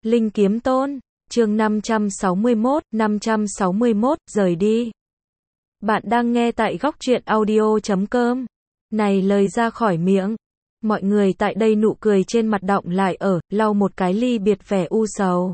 Linh Kiếm Tôn, chương 561, rời đi. Bạn đang nghe tại góc truyện audio.com. Này lời ra khỏi miệng. Mọi người tại đây nụ cười trên mặt đọng lại lau một cái ly biệt vẻ u sầu.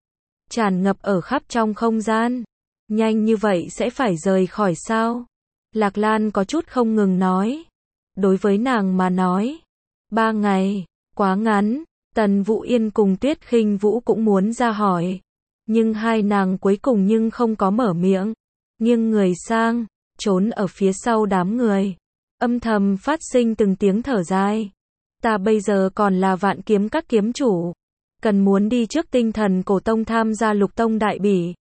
Tràn ngập ở khắp trong không gian. Nhanh như vậy sẽ phải rời khỏi sao? Lạc Lan có chút không ngừng nói. Đối với nàng mà nói, 3 ngày, quá ngắn. Tần Vũ Yên cùng Tuyết Khinh Vũ cũng muốn ra hỏi. Nhưng hai nàng cuối cùng nhưng không có mở miệng. Nghiêng người sang, trốn ở phía sau đám người. Âm thầm phát sinh từng tiếng thở dài. Ta bây giờ còn là Vạn Kiếm các kiếm chủ. Cần muốn đi trước Tinh Thần Cổ Tông tham gia Lục Tông đại bỉ.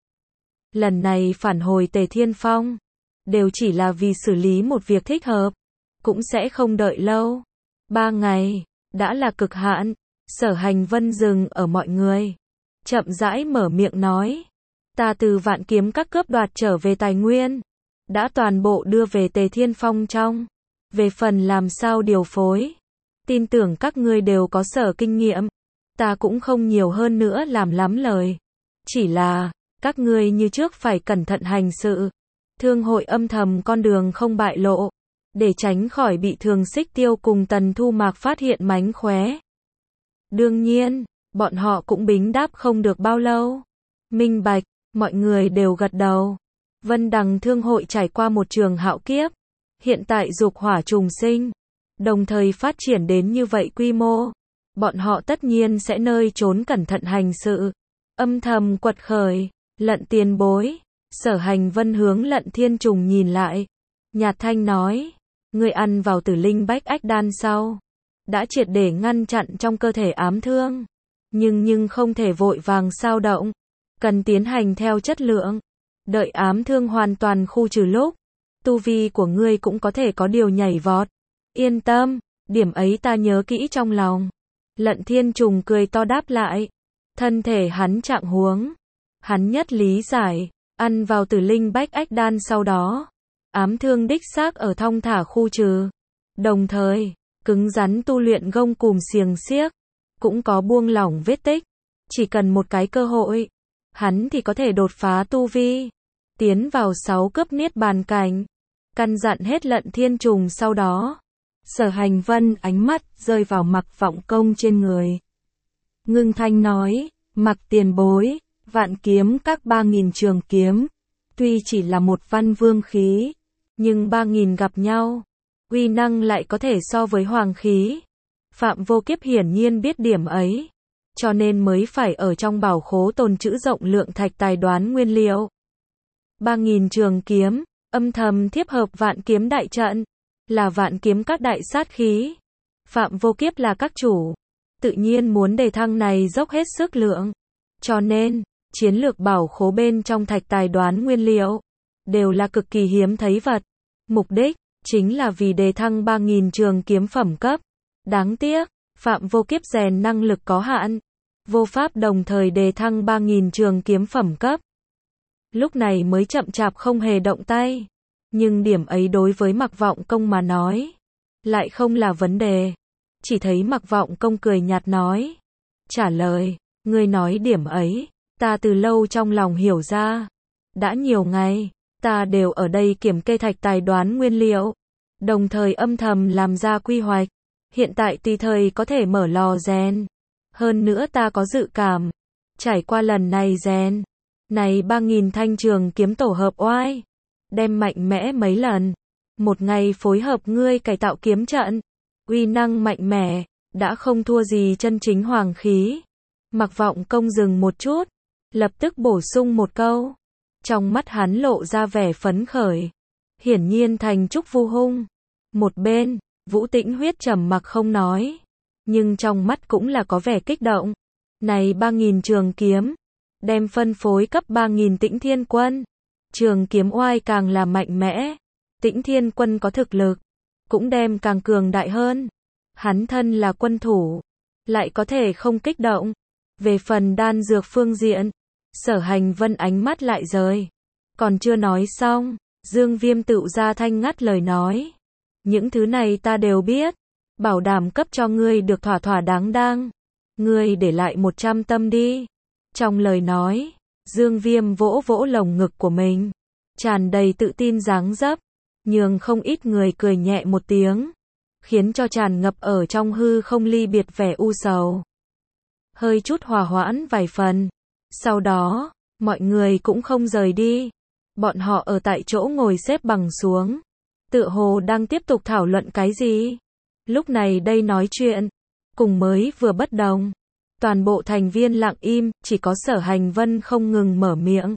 Lần này phản hồi Tề Thiên Phong. Đều chỉ là vì xử lý một việc thích hợp. Cũng sẽ không đợi lâu. 3 ngày, đã là cực hạn. Sở Hành Vân dừng ở mọi người. Chậm rãi mở miệng nói. Ta từ Vạn Kiếm các cướp đoạt trở về tài nguyên. Đã toàn bộ đưa về Tề Thiên Phong trong. Về phần làm sao điều phối. Tin tưởng các ngươi đều có sở kinh nghiệm. Ta cũng không nhiều hơn nữa làm lắm lời. Chỉ là, các ngươi như trước phải cẩn thận hành sự. Thương hội âm thầm con đường không bại lộ. Để tránh khỏi bị Thường Xích Tiêu cùng Tần Thu Mạc phát hiện mánh khóe. Đương nhiên, bọn họ cũng bính đáp không được bao lâu. Minh bạch, mọi người đều gật đầu. Vân Đằng Thương hội trải qua một trường hạo kiếp. Hiện tại dục hỏa trùng sinh. Đồng thời phát triển đến như vậy quy mô. Bọn họ tất nhiên sẽ nơi trốn cẩn thận hành sự. Âm thầm quật khởi. Lận tiền bối. Sở Hành Vân hướng Lận Thiên Trùng nhìn lại. Nhạt thanh nói. Người ăn vào tử linh bách ách đan sau. Đã triệt để ngăn chặn trong cơ thể ám thương. Nhưng không thể vội vàng xao động. Cần tiến hành theo chất lượng. Đợi ám thương hoàn toàn khu trừ lúc. Tu vi của ngươi cũng có thể có điều nhảy vọt. Yên tâm, điểm ấy ta nhớ kỹ trong lòng. Lận Thiên Trùng cười to đáp lại. Thân thể hắn trạng huống. Hắn nhất lý giải. Ăn vào tử linh bách ách đan sau đó. Ám thương đích xác ở thong thả khu trừ. Đồng thời, cứng rắn tu luyện gông cùm xiềng xiếc. Cũng có buông lỏng vết tích. Chỉ cần một cái cơ hội. Hắn thì có thể đột phá tu vi. Tiến vào 6 cấp niết bàn cảnh. Căn dặn hết Lận Thiên Trùng sau đó. Sở Hành Vân ánh mắt rơi vào Mặc Vọng Công trên người. Ngưng thanh nói, Mặc tiền bối, Vạn Kiếm các 3.000 trường kiếm. Tuy chỉ là một văn vương khí. Nhưng 3.000 gặp nhau. Uy năng lại có thể so với hoàng khí. Phạm Vô Kiếp hiển nhiên biết điểm ấy. Cho nên mới phải ở trong bảo khố tồn trữ rộng lượng thạch tài đoán nguyên liệu. 3.000 trường kiếm, âm thầm thiếp hợp Vạn Kiếm đại trận. Là Vạn Kiếm các đại sát khí. Phạm Vô Kiếp là các chủ. Tự nhiên muốn đề thăng này dốc hết sức lượng. Cho nên, chiến lược bảo khố bên trong thạch tài đoán nguyên liệu. Đều là cực kỳ hiếm thấy vật. Mục đích, chính là vì đề thăng 3.000 trường kiếm phẩm cấp. Đáng tiếc, Phạm Vô Kiếp rèn năng lực có hạn. Vô pháp đồng thời đề thăng 3.000 trường kiếm phẩm cấp. Lúc này mới chậm chạp không hề động tay. Nhưng điểm ấy đối với Mặc Vọng Công mà nói. Lại không là vấn đề. Chỉ thấy Mặc Vọng Công cười nhạt nói. Trả lời, ngươi nói điểm ấy. Ta từ lâu trong lòng hiểu ra. Đã nhiều ngày. Ta đều ở đây kiểm kê thạch tài đoán nguyên liệu. Đồng thời âm thầm làm ra quy hoạch. Hiện tại tùy thời có thể mở lò rèn. Hơn nữa ta có dự cảm. Trải qua lần này rèn. Này 3.000 thanh trường kiếm tổ hợp oai. Đem mạnh mẽ mấy lần. Một ngày phối hợp ngươi cải tạo kiếm trận. Uy năng mạnh mẽ. Đã không thua gì chân chính hoàng khí. Mặc Vọng Công dừng một chút. Lập tức bổ sung một câu. Trong mắt hắn lộ ra vẻ phấn khởi. Hiển nhiên thành trúc vu hung. Một bên, Vũ Tĩnh Huyết trầm mặc không nói. Nhưng trong mắt cũng là có vẻ kích động. Này 3.000 trường kiếm. Đem phân phối cấp 3.000 Tĩnh Thiên Quân. Trường kiếm oai càng là mạnh mẽ. Tĩnh Thiên Quân có thực lực. Cũng đem càng cường đại hơn. Hắn thân là quân thủ. Lại có thể không kích động. Về phần đan dược phương diện. Sở Hành Vân ánh mắt lại rời. Còn chưa nói xong. Dương Viêm tựu ra thanh ngắt lời nói. Những thứ này ta đều biết. Bảo đảm cấp cho ngươi được thỏa thỏa đáng đang. Ngươi để lại 100 tâm đi. Trong lời nói, Dương Viêm vỗ vỗ lồng ngực của mình, tràn đầy tự tin dáng dấp, nhường không ít người cười nhẹ một tiếng, khiến cho tràn ngập ở trong hư không ly biệt vẻ u sầu hơi chút hòa hoãn vài phần. Sau đó, mọi người cũng không rời đi. Bọn họ ở tại chỗ ngồi xếp bằng xuống, tựa hồ đang tiếp tục thảo luận cái gì. Lúc này đây nói chuyện, cùng mới vừa bất đồng. Toàn bộ thành viên lặng im, chỉ có Sở Hành Vân không ngừng mở miệng.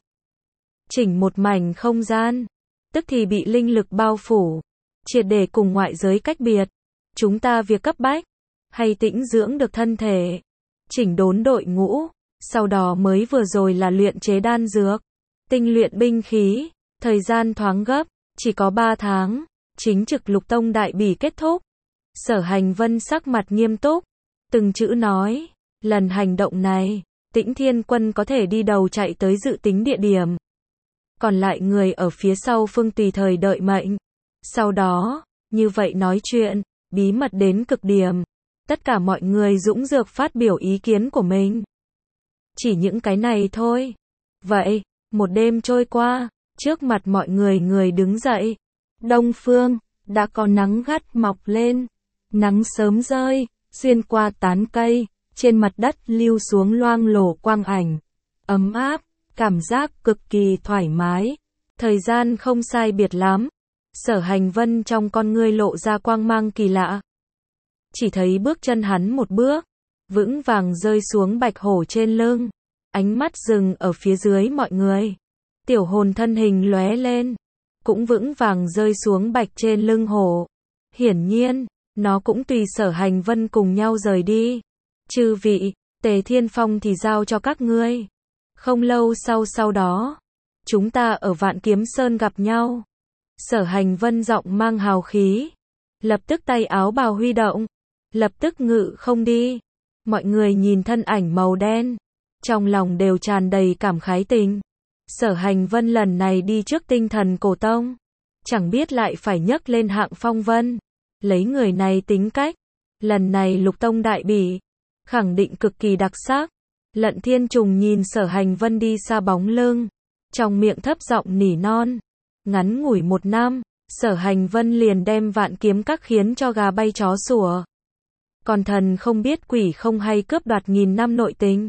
Chỉnh một mảnh không gian, tức thì bị linh lực bao phủ, triệt để cùng ngoại giới cách biệt. Chúng ta việc cấp bách, hay tĩnh dưỡng được thân thể, chỉnh đốn đội ngũ, sau đó mới vừa rồi là luyện chế đan dược, tinh luyện binh khí, thời gian thoáng gấp, chỉ có 3 tháng, chính trực Lục Tông đại bỉ kết thúc. Sở Hành Vân sắc mặt nghiêm túc, từng chữ nói, lần hành động này, Tĩnh Thiên Quân có thể đi đầu chạy tới dự tính địa điểm. Còn lại người ở phía sau phương tùy thời đợi mệnh. Sau đó, như vậy nói chuyện, bí mật đến cực điểm. Tất cả mọi người dũng dược phát biểu ý kiến của mình. Chỉ những cái này thôi. Vậy, một đêm trôi qua, trước mặt mọi người người đứng dậy. Đông phương, đã có nắng gắt mọc lên. Nắng sớm rơi, xuyên qua tán cây, trên mặt đất lưu xuống loang lổ quang ảnh. Ấm áp, cảm giác cực kỳ thoải mái. Thời gian không sai biệt lắm. Sở Hành Vân trong con ngươi lộ ra quang mang kỳ lạ. Chỉ thấy bước chân hắn một bước, vững vàng rơi xuống bạch hổ trên lưng. Ánh mắt dừng ở phía dưới mọi người. Tiểu hồn thân hình lóe lên, cũng vững vàng rơi xuống bạch trên lưng hổ. Hiển nhiên, nó cũng tùy Sở Hành Vân cùng nhau rời đi. Chư vị, Tề Thiên Phong thì giao cho các ngươi. Không lâu sau đó, chúng ta ở Vạn Kiếm Sơn gặp nhau. Sở Hành Vân giọng mang hào khí, lập tức tay áo bào huy động, lập tức ngự không đi. Mọi người nhìn thân ảnh màu đen, trong lòng đều tràn đầy cảm khái tình. Sở Hành Vân lần này đi trước Tinh Thần Cổ Tông, chẳng biết lại phải nhấc lên hạng phong vân. Lấy người này tính cách, lần này Lục Tông đại bỉ, khẳng định cực kỳ đặc sắc. Lận Thiên Trùng nhìn Sở Hành Vân đi xa bóng lưng, trong miệng thấp giọng nỉ non. Ngắn ngủi 1 năm, Sở Hành Vân liền đem Vạn Kiếm Các khiến cho gà bay chó sủa. Còn thần không biết quỷ không hay cướp đoạt nghìn năm nội tình.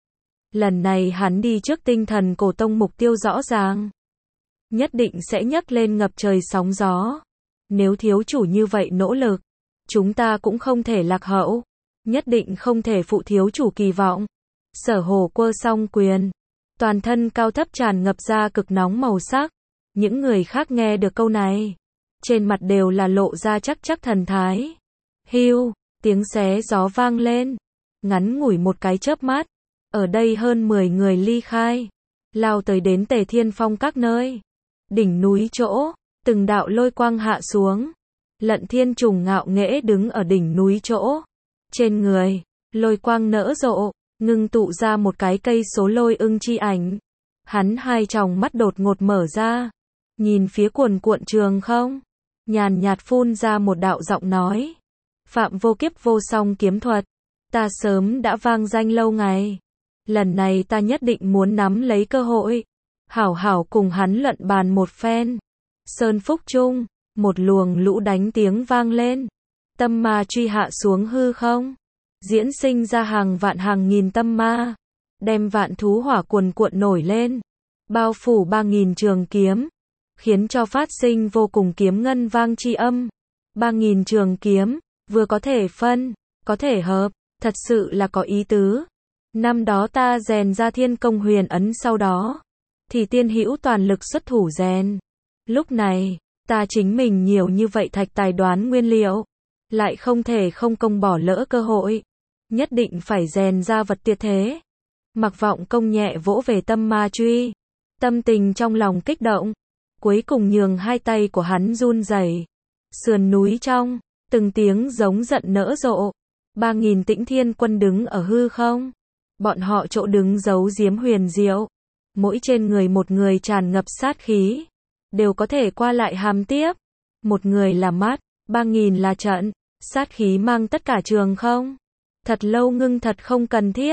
Lần này hắn đi trước Tinh Thần Cổ Tông mục tiêu rõ ràng. Nhất định sẽ nhấc lên ngập trời sóng gió. Nếu thiếu chủ như vậy nỗ lực, chúng ta cũng không thể lạc hậu. Nhất định không thể phụ thiếu chủ kỳ vọng. Sở Hổ quơ song quyền, toàn thân cao thấp tràn ngập ra cực nóng màu sắc. Những người khác nghe được câu này, trên mặt đều là lộ ra chắc thần thái. Hưu, tiếng xé gió vang lên. Ngắn ngủi một cái chớp mắt, ở đây hơn 10 người ly khai, lao tới đến Tề Thiên Phong các nơi. Đỉnh núi chỗ, từng đạo lôi quang hạ xuống. Lận Thiên Trùng ngạo nghễ đứng ở đỉnh núi chỗ. Trên người, lôi quang nở rộ, ngưng tụ ra một cái cây số lôi ưng chi ảnh. Hắn hai tròng mắt đột ngột mở ra, nhìn phía cuồn cuộn trường không, nhàn nhạt phun ra một đạo giọng nói. Phạm vô kiếp vô song kiếm thuật, ta sớm đã vang danh lâu ngày. Lần này ta nhất định muốn nắm lấy cơ hội, hảo hảo cùng hắn luận bàn một phen. Sơn Phúc Trung, một luồng lũ đánh tiếng vang lên. Tâm ma truy hạ xuống hư không, diễn sinh ra hàng vạn hàng nghìn tâm ma, đem vạn thú hỏa cuồn cuộn nổi lên, bao phủ 3000 trường kiếm, khiến cho phát sinh vô cùng kiếm ngân vang chi âm. 3000 trường kiếm, vừa có thể phân, có thể hợp, thật sự là có ý tứ. Năm đó ta rèn ra Thiên Công Huyền Ấn, sau đó thì Tiên Hữu toàn lực xuất thủ rèn. Lúc này, ta chính mình nhiều như vậy thạch tài đoán nguyên liệu, lại không thể không công bỏ lỡ cơ hội, nhất định phải rèn ra vật tuyệt thế. Mặc Vọng Công nhẹ vỗ về tâm ma truy, tâm tình trong lòng kích động, cuối cùng nhường hai tay của hắn run rẩy. Sườn núi trong, từng tiếng giống giận nở rộ. 3000 Tĩnh Thiên Quân đứng ở hư không, bọn họ chỗ đứng giấu giếm huyền diệu, mỗi trên người một người tràn ngập sát khí, đều có thể qua lại hàm tiếp. Một người là mắt, 3000 là trận, sát khí mang tất cả trường không. Thật lâu ngưng thật không cần thiết.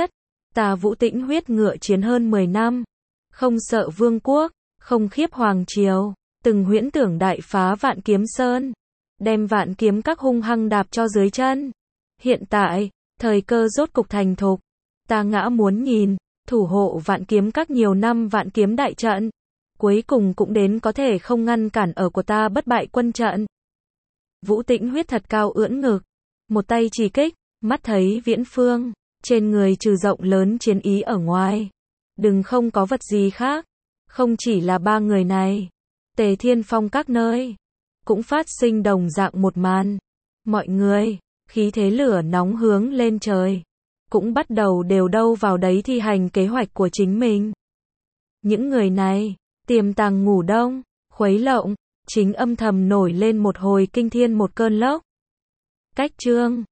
Ta Vũ Tĩnh huyết ngựa chiến hơn 10 năm, không sợ vương quốc, không khiếp hoàng triều, từng huyễn tưởng đại phá Vạn Kiếm Sơn, đem Vạn Kiếm Các hung hăng đạp cho dưới chân. Hiện tại, thời cơ rốt cục thành thục, ta ngã muốn nhìn, thủ hộ Vạn Kiếm Các nhiều năm vạn kiếm đại trận, cuối cùng cũng đến có thể không ngăn cản ở của ta bất bại quân trận. Vũ Tĩnh huyết thật cao ưỡn ngực, một tay chỉ kích, mắt thấy viễn phương, trên người trừ rộng lớn chiến ý ở ngoài, đừng không có vật gì khác, không chỉ là ba người này, Tề Thiên Phong các nơi, cũng phát sinh đồng dạng một màn. Mọi người, khí thế lửa nóng hướng lên trời, cũng bắt đầu đều đâu vào đấy thi hành kế hoạch của chính mình. Những người này, tiềm tàng ngủ đông, khuấy lộng, chính âm thầm nổi lên một hồi kinh thiên một cơn lốc. Cách chương